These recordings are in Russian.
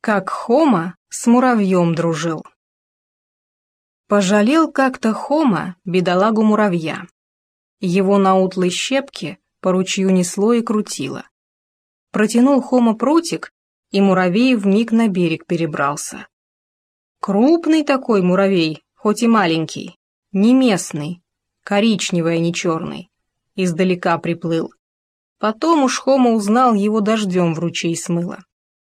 Как Хома с муравьем дружил. Пожалел как-то Хома бедолагу-муравья. Его на утлой щепке по ручью несло и крутило. Протянул Хома прутик, и муравей вмиг на берег перебрался. Крупный такой муравей, хоть и маленький, не местный, коричневый, а не черный, издалека приплыл. Потом уж Хома узнал, его дождем в ручей смыло.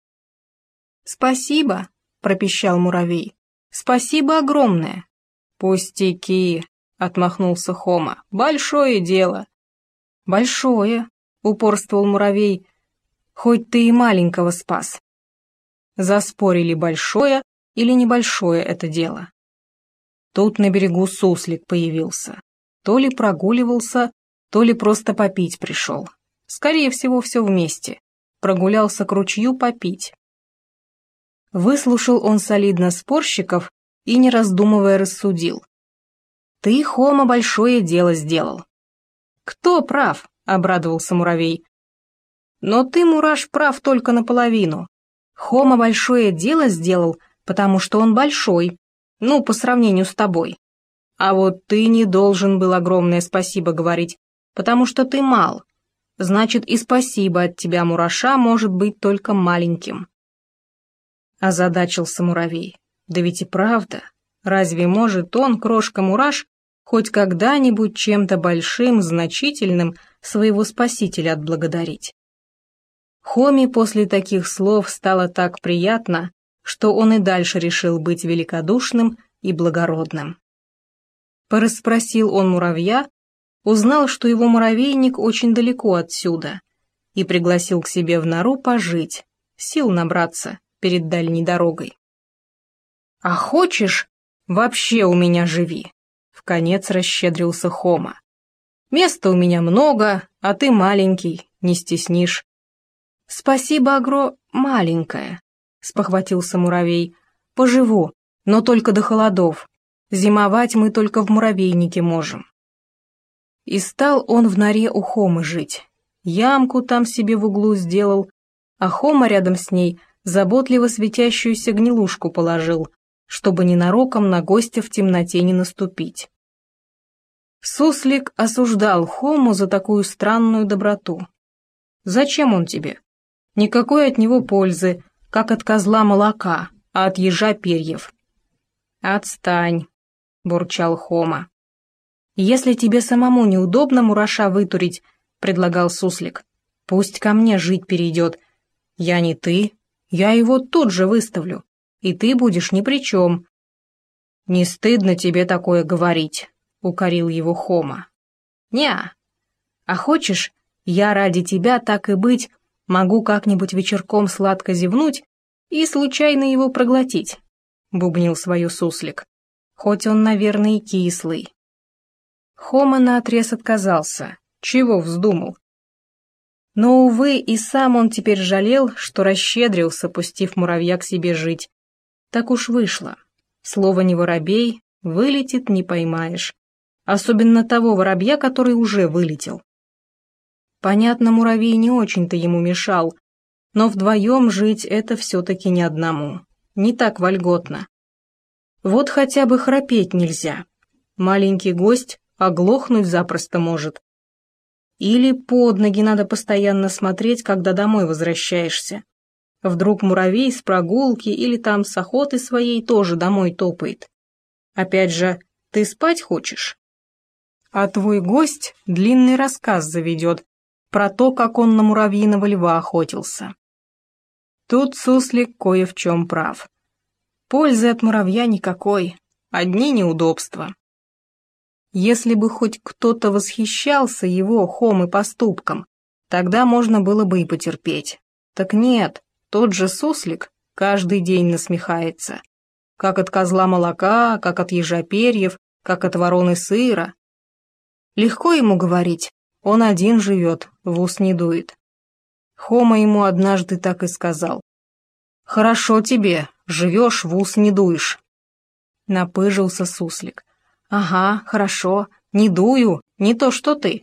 «Спасибо», — пропищал муравей, — «спасибо огромное». «Пустяки», — отмахнулся Хома, — «большое дело». «Большое», — упорствовал муравей, — «хоть ты и маленького спас». Заспорили, большое или небольшое это дело. Тут на берегу суслик появился. То ли прогуливался, то ли просто попить пришел. Скорее всего, все вместе. Прогулялся к ручью попить. Выслушал он солидно спорщиков и, не раздумывая, рассудил. «Ты, Хома, большое дело сделал». «Кто прав?» — обрадовался муравей. «Но ты, мураш, прав только наполовину. Хома большое дело сделал, потому что он большой, ну, по сравнению с тобой. А вот ты не должен был огромное спасибо говорить, потому что ты мал. Значит, и спасибо от тебя, мураша, может быть только маленьким». Озадачился муравей. Да ведь и правда, разве может он, крошка-мураш, хоть когда-нибудь чем-то большим, значительным своего спасителя отблагодарить? Хоме после таких слов стало так приятно, что он и дальше решил быть великодушным и благородным. Порасспросил он муравья, узнал, что его муравейник очень далеко отсюда, и пригласил к себе в нору пожить, сил набраться перед дальней дорогой. «А хочешь, вообще у меня живи», — вконец расщедрился Хома. «Места у меня много, а ты маленький, не стеснишь». «Спасибо, маленькое», — спохватился муравей. «Поживу, но только до холодов. Зимовать мы только в муравейнике можем». И стал он в норе у Хомы жить. Ямку там себе в углу сделал, а Хома рядом с ней заботливо светящуюся гнилушку положил, чтобы ненароком на гостя в темноте не наступить. Суслик осуждал Хому за такую странную доброту. «Зачем он тебе? Никакой от него пользы, как от козла молока, а от ежа перьев». «Отстань», — бурчал Хома. «Если тебе самому неудобно мураша вытурить, — предлагал Суслик, — пусть ко мне жить перейдет. Я не ты, я его тут же выставлю, и ты будешь ни при чем». «Не стыдно тебе такое говорить?» — укорил его Хома. «Неа. А хочешь, я ради тебя, так и быть, могу как-нибудь вечерком сладко зевнуть и случайно его проглотить», — бубнил свое Суслик, хоть он, наверное, и кислый. Хома наотрез отказался. Чего вздумал? Но, увы, и сам он теперь жалел, что расщедрился, пустив муравья к себе жить. Так уж вышло. Слово не воробей, вылетит не поймаешь. Особенно того воробья, который уже вылетел. Понятно, муравей не очень-то ему мешал, но вдвоем жить это все-таки не одному. Не так вольготно. Вот хотя бы храпеть нельзя. Маленький гость оглохнуть запросто может. Или под ноги надо постоянно смотреть, когда домой возвращаешься. Вдруг муравей с прогулки или там с охоты своей тоже домой топает. Опять же, ты спать хочешь? А твой гость длинный рассказ заведет про то, как он на муравьиного льва охотился. Тут Суслик кое в чем прав. Пользы от муравья никакой, одни неудобства. Если бы хоть кто-то восхищался его, Хомы, поступком, тогда можно было бы и потерпеть. Так нет, тот же Суслик каждый день насмехается. Как от козла молока, как от ежа перьев, как от вороны сыра. Легко ему говорить, он один живет, в ус не дует. Хома ему однажды так и сказал. «Хорошо тебе, живешь, в ус не дуешь». Напыжился Суслик. «Ага, хорошо, не дую, не то что ты».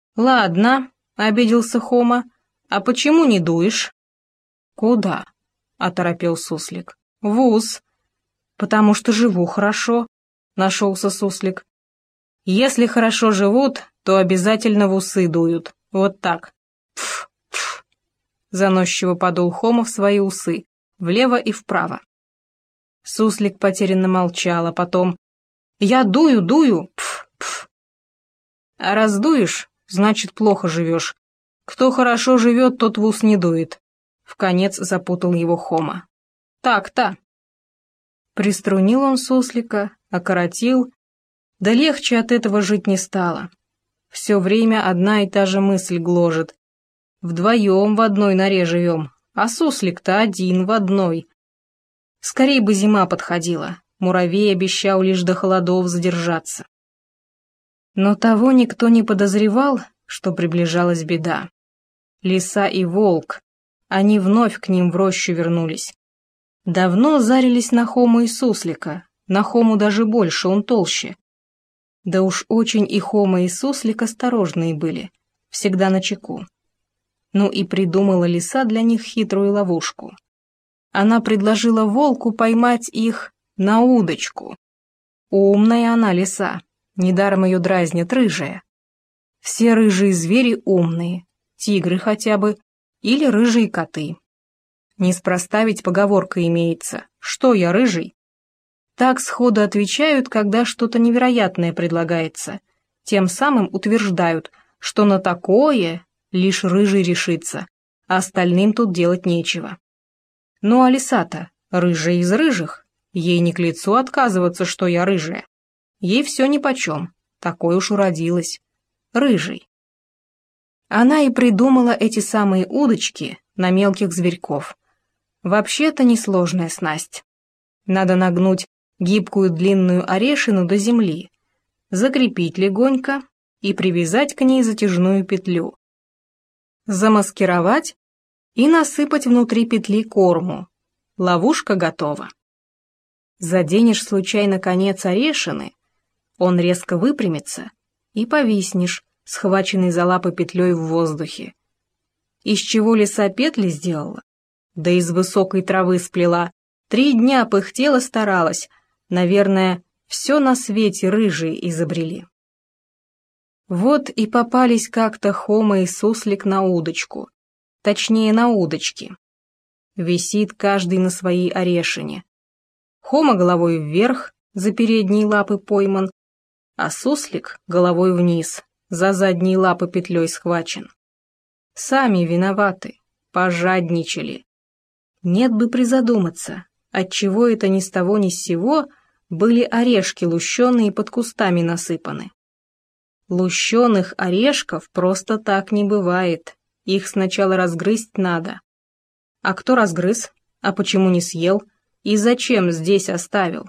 «Ладно», — обиделся Хома, — «а почему не дуешь?» «Куда?» — оторопел суслик. «В ус». «Потому что живу хорошо», — нашелся суслик. «Если хорошо живут, то обязательно в усы дуют. Вот так». «Пф, пф», — заносчиво подул Хома в свои усы, влево и вправо. Суслик потерянно молчал, а потом: «Я дую, дую, пф, пф». «А раз дуешь, значит, плохо живешь. Кто хорошо живет, тот в ус не дует», — вконец запутал его Хома. «Так-то». Приструнил он суслика, окоротил, да легче от этого жить не стало. Все время одна и та же мысль гложет. Вдвоем в одной норе живем, а суслик-то один в одной. Скорей бы зима подходила, муравей обещал лишь до холодов задержаться. Но того никто не подозревал, что приближалась беда. Лиса и волк, они вновь к ним в рощу вернулись. Давно зарились на Хому и суслика, на Хому даже больше, он толще. Да уж очень и Хома, и суслик осторожные были, всегда начеку. Ну и придумала лиса для них хитрую ловушку. Она предложила волку поймать их на удочку. Умная она лиса, недаром ее дразнят рыжая. Все рыжие звери умные, тигры хотя бы, или рыжие коты. Неспроста ведь поговорка имеется: «Что я, рыжий?» Так сходу отвечают, когда что-то невероятное предлагается. Тем самым утверждают, что на такое лишь рыжий решится, а остальным тут делать нечего. Ну а лиса-то рыжая из рыжих, ей не к лицу отказываться, что я рыжая. Ей все нипочем, такой уж уродилась, рыжий. Она и придумала эти самые удочки на мелких зверьков. Вообще-то несложная снасть. Надо нагнуть гибкую длинную орешину до земли, закрепить легонько и привязать к ней затяжную петлю. Замаскировать и насыпать внутри петли корму. Ловушка готова. Заденешь случайно конец орешины, он резко выпрямится, и повиснешь, схваченный за лапы петлей в воздухе. Из чего лиса петли сделала? Да из высокой травы сплела. 3 дня пыхтела, старалась. Наверное, все на свете рыжие изобрели. Вот и попались как-то Хома и суслик на удочку. Точнее, на удочке. Висит каждый на своей орешине. Хома головой вверх, за передние лапы пойман, а суслик головой вниз, за задние лапы петлей схвачен. Сами виноваты, пожадничали. Нет бы призадуматься, отчего это ни с того ни с сего были орешки лущеные под кустами насыпаны. Лущеных орешков просто так не бывает, их сначала разгрызть надо. А кто разгрыз? А почему не съел? И зачем здесь оставил?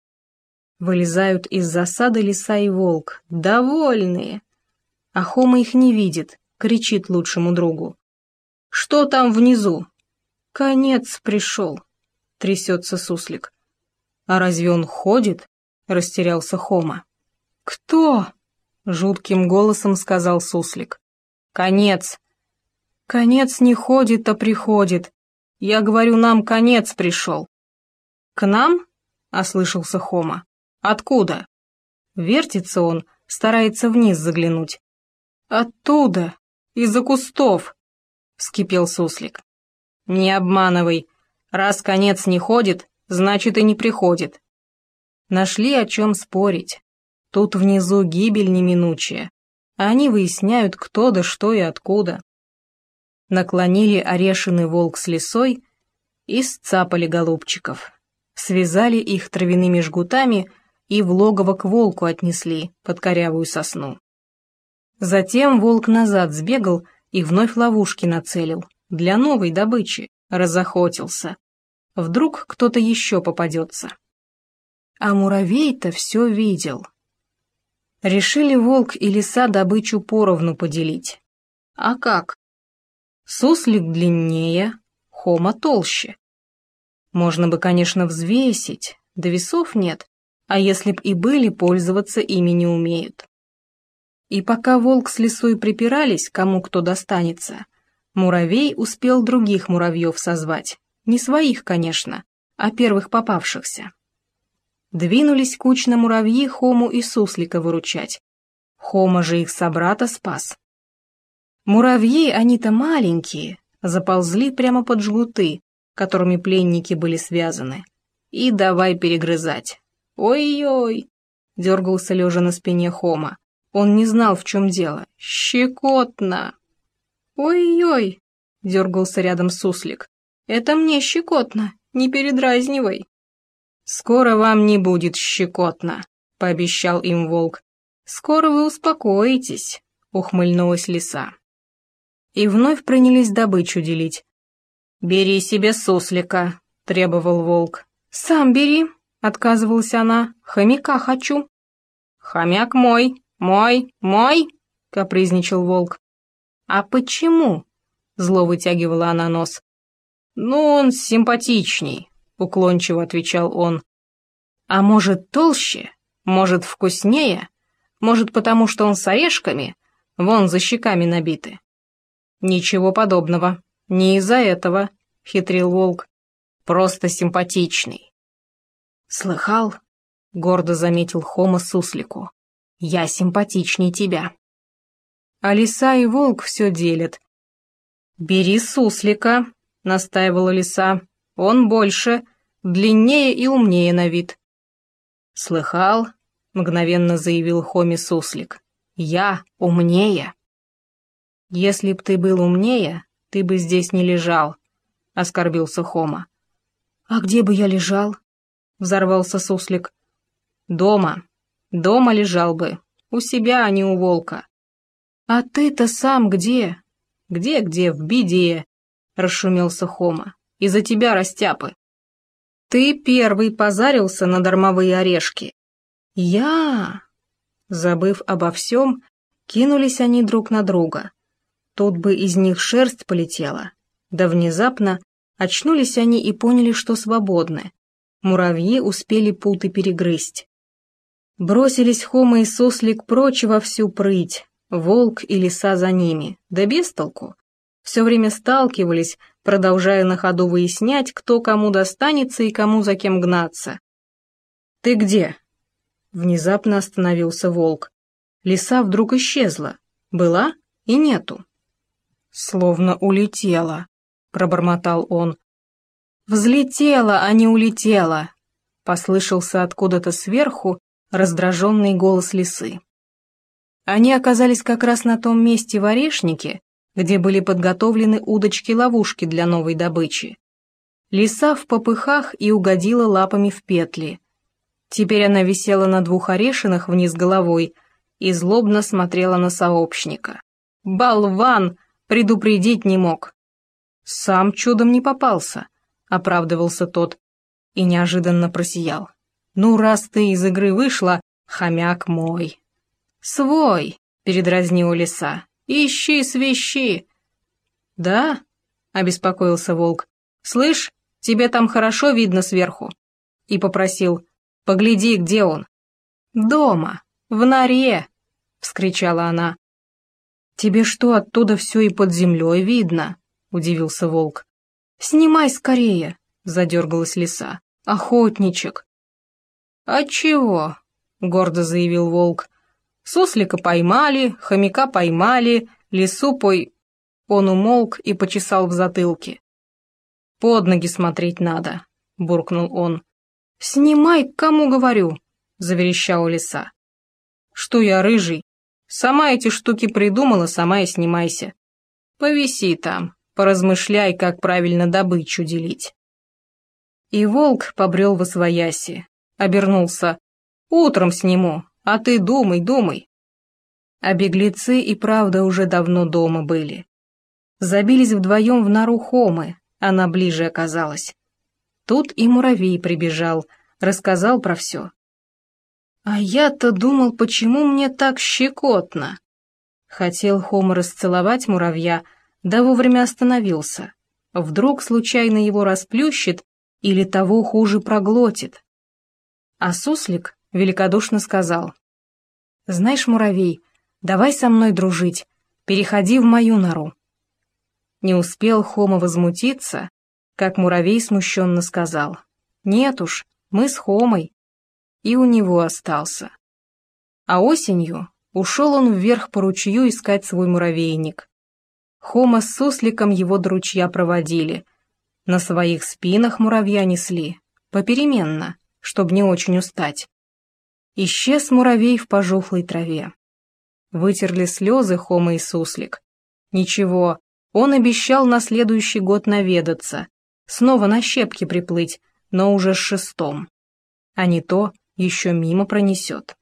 Вылезают из засады лиса и волк, довольные. А Хома их не видит, кричит лучшему другу: «Что там внизу?» «Конец пришел», — трясется суслик. «А разве он ходит?» — растерялся Хома. «Кто?» — жутким голосом сказал суслик. «Конец». «Конец не ходит, а приходит. Я говорю, нам конец пришел». «К нам?» — ослышался Хома. «Откуда?» Вертится он, старается вниз заглянуть. «Оттуда, из-за кустов», — вскипел суслик. «Не обманывай. Раз конец не ходит, значит и не приходит». Нашли о чем спорить. Тут внизу гибель неминучая. А они выясняют, кто да что и откуда. Наклонили орешины волк с лисой и сцапали голубчиков. Связали их травяными жгутами и в логово к волку отнесли под корявую сосну. Затем волк назад сбегал и вновь ловушки нацелил. Для новой добычи, разохотился. Вдруг кто-то еще попадется. А муравей-то все видел. Решили волк и лиса добычу поровну поделить. А как? Суслик длиннее, Хома толще. Можно бы, конечно, взвесить, да весов нет, а если б и были, пользоваться ими не умеют. И пока волк с лисой припирались, кому кто достанется, муравей успел других муравьев созвать, Не своих, конечно, а первых попавшихся. Двинулись кучно муравьи Хому и Суслика выручать. Хома же их собрата спас. Муравьи, они-то маленькие, заползли прямо под жгуты, которыми пленники были связаны. И давай перегрызать. «Ой-ой!» — дергался лежа на спине Хома. Он не знал, в чем дело. «Щекотно!» «Ой-ой!» — дергался рядом Суслик. «Это мне щекотно, не передразнивай!» «Скоро вам не будет щекотно», — пообещал им волк. «Скоро вы успокоитесь», — ухмыльнулась лиса. И вновь принялись добычу делить. «Бери себе Суслика», — требовал волк. «Сам бери», — отказывалась она, — «хомяка хочу». «Хомяк мой, мой», — капризничал волк. «А почему?» — зло вытягивала она нос. «Ну, он симпатичней», — уклончиво отвечал он. «А может, толще? Может, вкуснее? Может, потому что он с орешками? Вон за щеками набиты». «Ничего подобного. Не из-за этого», — хитрил волк. «Просто симпатичный». «Слыхал?» — гордо заметил Хома Суслику. «Я симпатичней тебя». А лиса и волк все делят. «Бери Суслика», — настаивала лиса. «Он больше, длиннее и умнее на вид». «Слыхал?» — мгновенно заявил Хоме Суслик. «Я умнее». «Если б ты был умнее, ты бы здесь не лежал», — оскорбился Хома. «А где бы я лежал?» — взорвался Суслик. «Дома. Дома лежал бы. У себя, а не у волка». «А ты-то сам где?» «Где-где, в беде», — расшумелся Хома. «Из-за тебя, растяпы». «Ты первый позарился на дармовые орешки». «Я?» Забыв обо всем, кинулись они друг на друга. Тут бы из них шерсть полетела. Да внезапно очнулись они и поняли, что свободны. Муравьи успели путы перегрызть. Бросились Хома и Суслик прочь во всю прыть, волк и лиса за ними, да без толку. Все время сталкивались, продолжая на ходу выяснять, кто кому достанется и кому за кем гнаться. «Ты где?» Внезапно остановился волк. Лиса вдруг исчезла. Была и нету. «Словно улетела», — пробормотал он. «Взлетела, а не улетела», — послышался откуда-то сверху раздраженный голос лисы. Они оказались как раз на том месте в орешнике, где были подготовлены удочки-ловушки для новой добычи. Лиса в попыхах и угодила лапами в петли. Теперь она висела на 2 орешинах вниз головой и злобно смотрела на сообщника. «Болван! Предупредить не мог!» «Сам чудом не попался», — оправдывался тот и неожиданно просиял. «Ну, раз ты из игры вышла, хомяк мой». «Свой!» — передразнила лиса. «Ищи свищи!» «Да?» — обеспокоился волк. «Слышь, тебе там хорошо видно сверху?» И попросил: «Погляди, где он?» «Дома, в норе!» — вскричала она. «Тебе что, оттуда все и под землей видно?» — удивился волк. «Снимай скорее!» — задергалась лиса. «Охотничек!» «А чего?» — гордо заявил волк. «Суслика поймали, хомяка поймали, лису Он умолк и почесал в затылке. «Под ноги смотреть надо», — буркнул он. «Снимай, кому говорю», — заверещала лиса. «Что я, рыжий? Сама эти штуки придумала, сама и снимайся. Повиси там, поразмышляй, как правильно добычу делить». И волк побрел восвояси, обернулся. «Утром сниму, а ты думай, думай». А беглецы и правда уже давно дома были. Забились вдвоем в нору Хомы, она ближе оказалась. Тут и муравей прибежал, рассказал про все. «А я-то думал, почему мне так щекотно?» Хотел Хома расцеловать муравья, да вовремя остановился. Вдруг случайно его расплющит или того хуже проглотит. А суслик великодушно сказал: «Знаешь, муравей, давай со мной дружить, переходи в мою нору». Не успел Хома возмутиться, как муравей смущенно сказал: «Нет уж, мы с Хомой». И у него остался. А осенью ушел он вверх по ручью искать свой муравейник. Хома с сусликом его до ручья проводили. На своих спинах муравья несли, попеременно, чтобы не очень устать. Исчез муравей в пожухлой траве. Вытерли слезы Хома и суслик. Ничего, он обещал на следующий год наведаться, снова на щепки приплыть, но уже с шестом. А не то еще мимо пронесет.